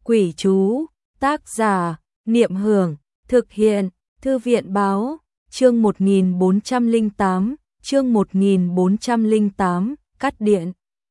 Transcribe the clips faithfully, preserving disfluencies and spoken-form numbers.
Quỷ chú, tác giả, Niệm Hưởng, thực hiện, Thư viện báo, chương một nghìn bốn trăm lẻ tám, chương một nghìn bốn trăm lẻ tám, cắt điện.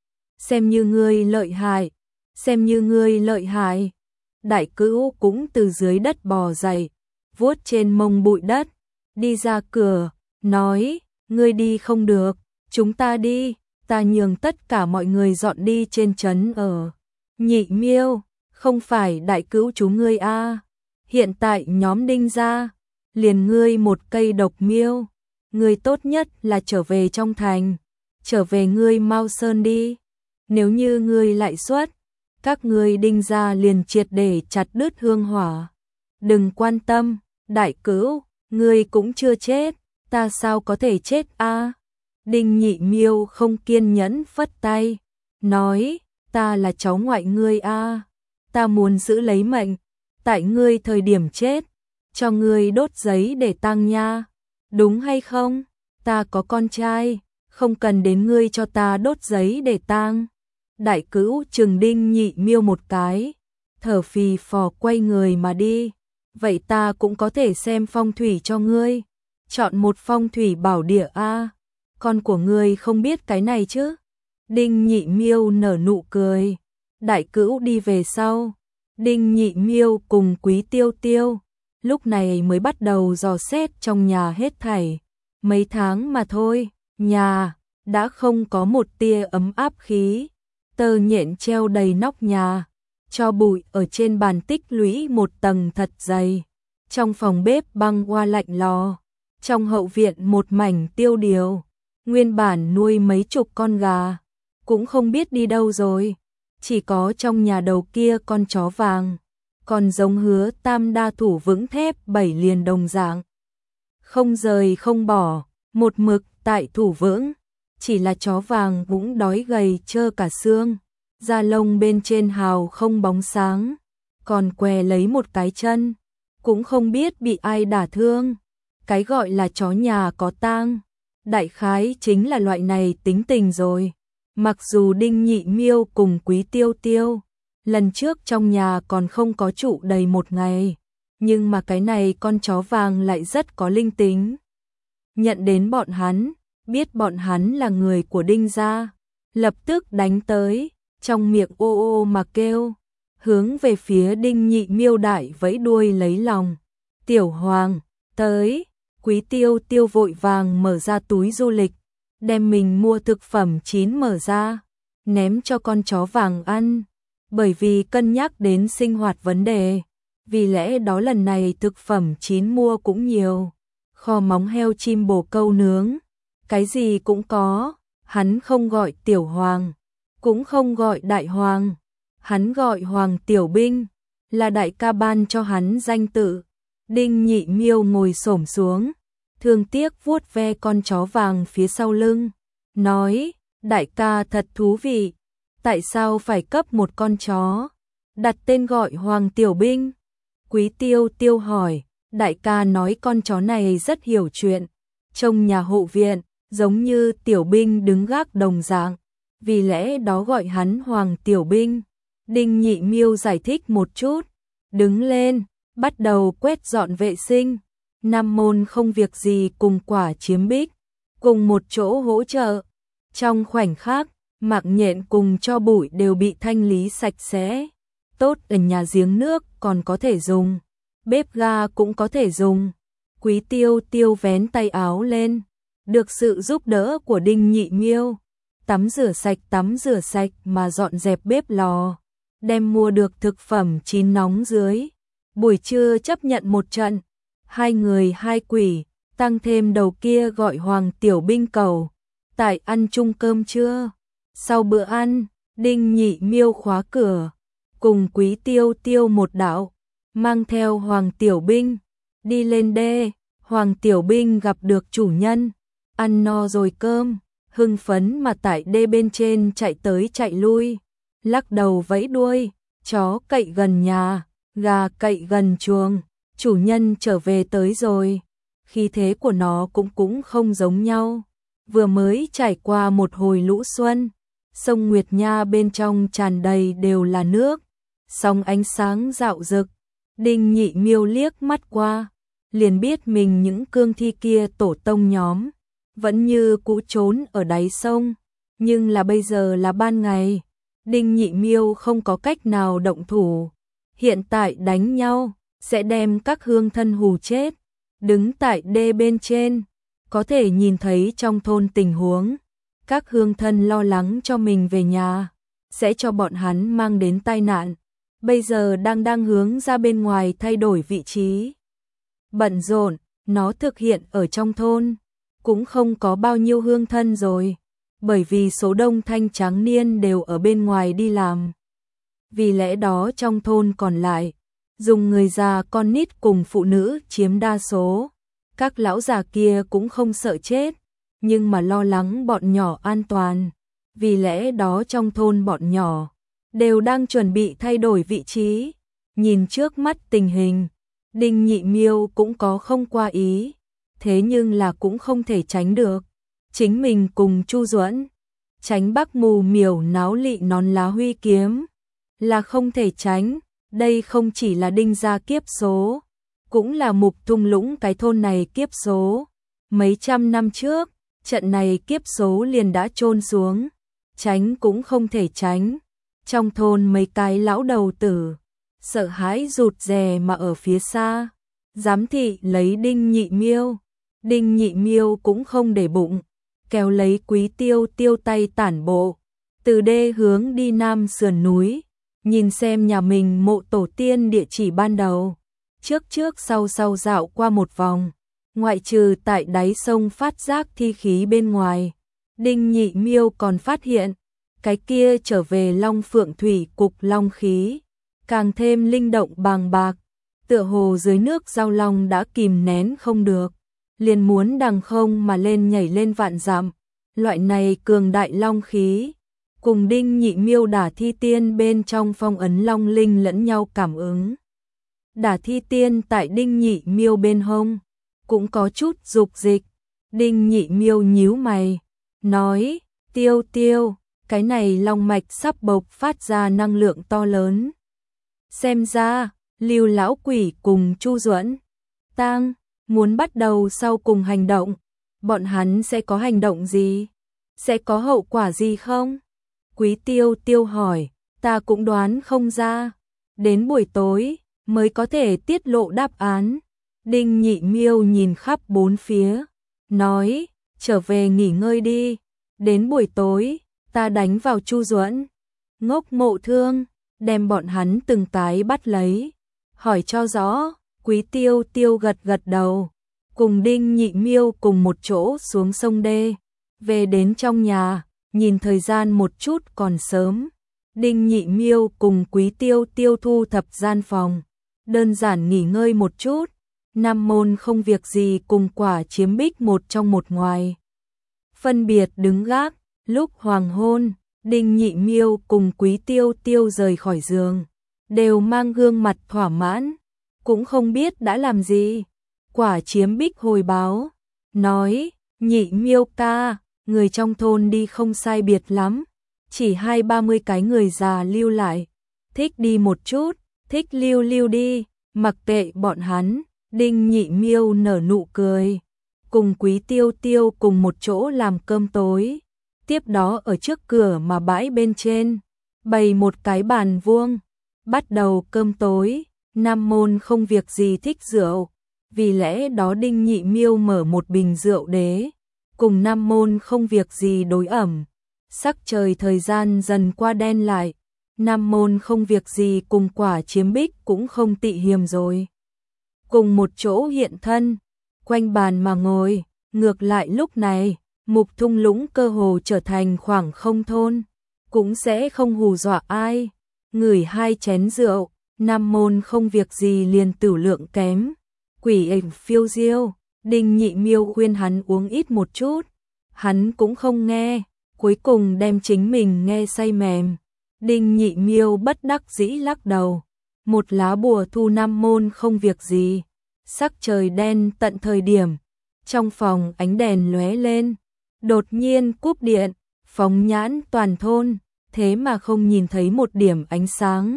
Xem như ngươi lợi hại, xem như ngươi lợi hại. Đại Cữu cũng từ dưới đất bò dậy, vuốt trên mông bụi đất, đi ra cửa, nói, ngươi đi không được, chúng ta đi, ta nhường tất cả mọi người dọn đi trên trấn ở. Nhị Miêu, không phải Đại Cữu chú ngươi a, hiện tại nhóm Đinh gia, liền ngươi một cây độc miêu, ngươi tốt nhất là trở về trong thành, trở về ngươi Mao Sơn đi, nếu như ngươi lại xuất, các ngươi Đinh gia liền triệt để chặt đứt hương hỏa. Đừng quan tâm, Đại Cữu, ngươi cũng chưa chết, ta sao có thể chết a? Đinh Nhị Miêu không kiên nhẫn phất tay, nói, ta là cháu ngoại ngươi a, ta muốn giữ lấy mệnh, tại ngươi thời điểm chết, cho ngươi đốt giấy để tang nha, đúng hay không? Ta có con trai, không cần đến ngươi cho ta đốt giấy để tang. Đại Cữu trừng Đinh Nhị Miêu một cái, thở phì phò quay người mà đi. Vậy ta cũng có thể xem phong thủy cho ngươi, chọn một phong thủy bảo địa a. Con của ngươi không biết cái này chứ? Đinh Nhị Miêu nở nụ cười. Đại Cữu đi về sau, Đinh Nhị Miêu cùng Quý Tiêu Tiêu lúc này mới bắt đầu dò xét trong nhà hết thảy. Mấy tháng mà thôi, nhà đã không có một tia ấm áp khí, tơ nhện treo đầy nóc nhà, cho bụi ở trên bàn tích lũy một tầng thật dày. Trong phòng bếp băng qua lạnh lò, trong hậu viện một mảnh tiêu điều, nguyên bản nuôi mấy chục con gà, cũng không biết đi đâu rồi, chỉ có trong nhà đầu kia con chó vàng, còn giống Hứa Tam đa thủ vững thép bảy liền đồng dạng. Không rời không bỏ, một mực tại thủ vững, chỉ là chó vàng cũng đói gầy trơ cả xương, da lông bên trên hào không bóng sáng, còn què lấy một cái chân, cũng không biết bị ai đả thương. Cái gọi là chó nhà có tang, đại khái chính là loại này tính tình rồi. Mặc dù Đinh Nhị Miêu cùng Quý Tiêu Tiêu lần trước trong nhà còn không có trụ đầy một ngày, nhưng mà cái này con chó vàng lại rất có linh tính. Nhận đến bọn hắn, biết bọn hắn là người của Đinh gia, lập tức đánh tới, trong miệng ô ô mà kêu, hướng về phía Đinh Nhị Miêu đại vẫy đuôi lấy lòng. Tiểu Hoàng, tới. Quý Tiêu Tiêu vội vàng mở ra túi du lịch, đem mình mua thực phẩm chín mở ra, ném cho con chó vàng ăn, bởi vì cân nhắc đến sinh hoạt vấn đề, vì lẽ đó lần này thực phẩm chín mua cũng nhiều, kho móng heo chim bồ câu nướng, cái gì cũng có. Hắn không gọi Tiểu Hoàng, cũng không gọi Đại Hoàng, hắn gọi Hoàng Tiểu Binh, là đại ca ban cho hắn danh tự. Đinh Nhị Miêu ngồi xổm xuống, thương tiếc vuốt ve con chó vàng phía sau lưng, nói, đại ca thật thú vị, tại sao phải cấp một con chó, đặt tên gọi Hoàng Tiểu Binh? Quý Tiêu Tiêu hỏi, đại ca nói con chó này rất hiểu chuyện, trong nhà hộ viện, giống như Tiểu Binh đứng gác đồng dạng, vì lẽ đó gọi hắn Hoàng Tiểu Binh. Đinh Nhị Miêu giải thích một chút, đứng lên, bắt đầu quét dọn vệ sinh. Nam môn không việc gì cùng Quả Chiếm Bích, cùng một chỗ hỗ trợ. Trong khoảnh khắc, mạng nhện cùng cho bụi đều bị thanh lý sạch sẽ. Tốt, ở nhà giếng nước còn có thể dùng, bếp ga cũng có thể dùng. Quý Tiêu Tiêu vén tay áo lên, được sự giúp đỡ của Đinh Nhị Miêu, tắm rửa sạch tắm rửa sạch mà dọn dẹp bếp lò, đem mua được thực phẩm chín nóng dưới. Buổi trưa chấp nhận một trận, hai người hai quỷ, tăng thêm đầu kia gọi Hoàng Tiểu Binh cầu, tại ăn chung cơm trưa. Sau bữa ăn, Đinh Nhị Miêu khóa cửa, cùng Quý Tiêu Tiêu một đạo, mang theo Hoàng Tiểu Binh, đi lên đê. Hoàng Tiểu Binh gặp được chủ nhân, ăn no rồi cơm, hưng phấn mà tại đê bên trên chạy tới chạy lui, lắc đầu vẫy đuôi, chó cậy gần nhà, gà cậy gần chuồng, chủ nhân trở về tới rồi. Khí thế của nó cũng cũng không giống nhau, vừa mới trải qua một hồi lũ xuân, sông Nguyệt Nha bên trong tràn đầy đều là nước, sóng ánh sáng rạo rực. Đinh Nhị Miêu liếc mắt qua, liền biết mình những cương thi kia tổ tông nhóm, vẫn như cũ trốn ở đáy sông, nhưng là bây giờ là ban ngày, Đinh Nhị Miêu không có cách nào động thủ, hiện tại đánh nhau, sẽ đem các hương thân hù chết, đứng tại đê bên trên, có thể nhìn thấy trong thôn tình huống, các hương thân lo lắng cho mình về nhà, sẽ cho bọn hắn mang đến tai nạn, bây giờ đang đang hướng ra bên ngoài thay đổi vị trí. Bận rộn, nó thực hiện ở trong thôn, cũng không có bao nhiêu hương thân rồi, bởi vì số đông thanh tráng niên đều ở bên ngoài đi làm. Vì lẽ đó trong thôn còn lại, dùng người già con nít cùng phụ nữ chiếm đa số, các lão già kia cũng không sợ chết, nhưng mà lo lắng bọn nhỏ an toàn, vì lẽ đó trong thôn bọn nhỏ đều đang chuẩn bị thay đổi vị trí, nhìn trước mắt tình hình. Đinh Nhị Miêu cũng có không qua ý, thế nhưng là cũng không thể tránh được. Chính mình cùng Chu Duẫn, tránh Bắc Mù Miểu náo lị nón lá huy kiếm, là không thể tránh, đây không chỉ là Đinh gia kiếp số, cũng là Mục Thung Lũng cái thôn này kiếp số. Mấy trăm năm trước, trận này kiếp số liền đã chôn xuống, tránh cũng không thể tránh. Trong thôn mấy cái lão đầu tử sợ hãi rụt rè mà ở phía xa, giám thị lấy Đinh Nhị Miêu. Đinh Nhị Miêu cũng không để bụng, kéo lấy Quý Tiêu Tiêu tay tản bộ, từ đê hướng đi nam sườn núi, nhìn xem nhà mình mộ tổ tiên địa chỉ ban đầu, trước trước sau sau dạo qua một vòng, ngoại trừ tại đáy sông phát giác thi khí bên ngoài, Đinh Nhị Miêu còn phát hiện, cái kia trở về Long Phượng Thủy cục long khí, càng thêm linh động bàng bạc, tựa hồ dưới nước giao long đã kìm nén không được, liền muốn đằng không mà lên nhảy lên vạn dặm. Loại này cường đại long khí, cùng Đinh Nhị Miêu đả thi tiên bên trong phong ấn long linh lẫn nhau cảm ứng. Đả thi tiên tại Đinh Nhị Miêu bên hông, cũng có chút dục dịch. Đinh Nhị Miêu nhíu mày, nói, Tiêu Tiêu, cái này long mạch sắp bộc phát ra năng lượng to lớn. Xem ra, Lưu lão quỷ cùng Chu Duẫn, Tang muốn bắt đầu sau cùng hành động, bọn hắn sẽ có hành động gì? Sẽ có hậu quả gì không? Quý Tiêu Tiêu hỏi, ta cũng đoán không ra, đến buổi tối mới có thể tiết lộ đáp án. Đinh Nhị Miêu nhìn khắp bốn phía, nói, trở về nghỉ ngơi đi, đến buổi tối, ta đánh vào Chu Duẫn, Ngốc Mộ Thương, đem bọn hắn từng cái bắt lấy, hỏi cho rõ. Quý Tiêu Tiêu gật gật đầu, cùng Đinh Nhị Miêu cùng một chỗ xuống sông đê, về đến trong nhà, nhìn thời gian một chút còn sớm. Đinh Nhị Miêu cùng Quý Tiêu Tiêu thu thập gian phòng, đơn giản nghỉ ngơi một chút, Nam Môn không việc gì cùng Quả Chiếm Bích một trong một ngoài. Phân biệt đứng gác, lúc hoàng hôn, Đinh Nhị Miêu cùng Quý Tiêu Tiêu rời khỏi giường, đều mang gương mặt thỏa mãn, cũng không biết đã làm gì. Quả Chiếm Bích hồi báo, nói, Nhị Miêu ca, người trong thôn đi không sai biệt lắm, chỉ hai ba mươi cái người già lưu lại, thích đi một chút, thích lưu lưu đi, mặc kệ bọn hắn. Đinh Nhị Miêu nở nụ cười, cùng Quý Tiêu Tiêu cùng một chỗ làm cơm tối, tiếp đó ở trước cửa mà bãi bên trên, bày một cái bàn vuông, bắt đầu cơm tối. Nam Môn không việc gì thích rượu, vì lẽ đó Đinh Nhị Miêu mở một bình rượu đế, cùng Nam Môn không việc gì đối ẩm. Sắc trời thời gian dần qua đen lại, Nam Môn không việc gì cùng Quả Chiếm Bích cũng không tị hiềm rồi. Cùng một chỗ hiện thân, quanh bàn mà ngồi, ngược lại lúc này, Mục Thung Lũng cơ hồ trở thành khoảng không thôn, cũng sẽ không hù dọa ai. Ngửi hai chén rượu, Nam Môn không việc gì liền tửu lượng kém, quỷ ảnh phiêu diêu. Đinh Nhị Miêu khuyên hắn uống ít một chút, hắn cũng không nghe, cuối cùng đem chính mình nghe say mềm. Đinh Nhị Miêu bất đắc dĩ lắc đầu, một lá bùa thu Nam Môn không việc gì. Sắc trời đen tận thời điểm, trong phòng ánh đèn lóe lên, đột nhiên cúp điện, phóng nhãn toàn thôn, thế mà không nhìn thấy một điểm ánh sáng.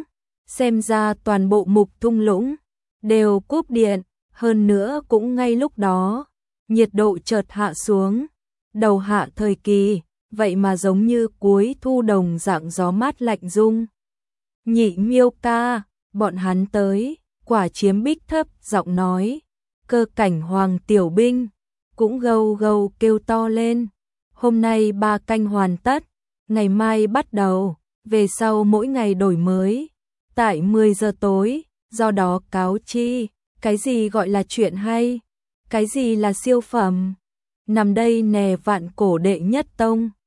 Xem ra toàn bộ Mục thung lũng đều cúp điện, hơn nữa cũng ngay lúc đó, nhiệt độ chợt hạ xuống. Đầu hạ thời kỳ, vậy mà giống như cuối thu đồng dạng gió mát lạnh rung. Nhị Miêu ca, bọn hắn tới, Quả Chiếm Bích thấp giọng nói. Cơ Cảnh Hoàng tiểu binh cũng gâu gâu kêu to lên. Hôm nay ba canh hoàn tất, ngày mai bắt đầu, về sau mỗi ngày đổi mới. Tại mười giờ tối, do đó cáo chi, cái gì gọi là chuyện hay, cái gì là siêu phẩm. Nằm đây nè Vạn Cổ đệ nhất tông.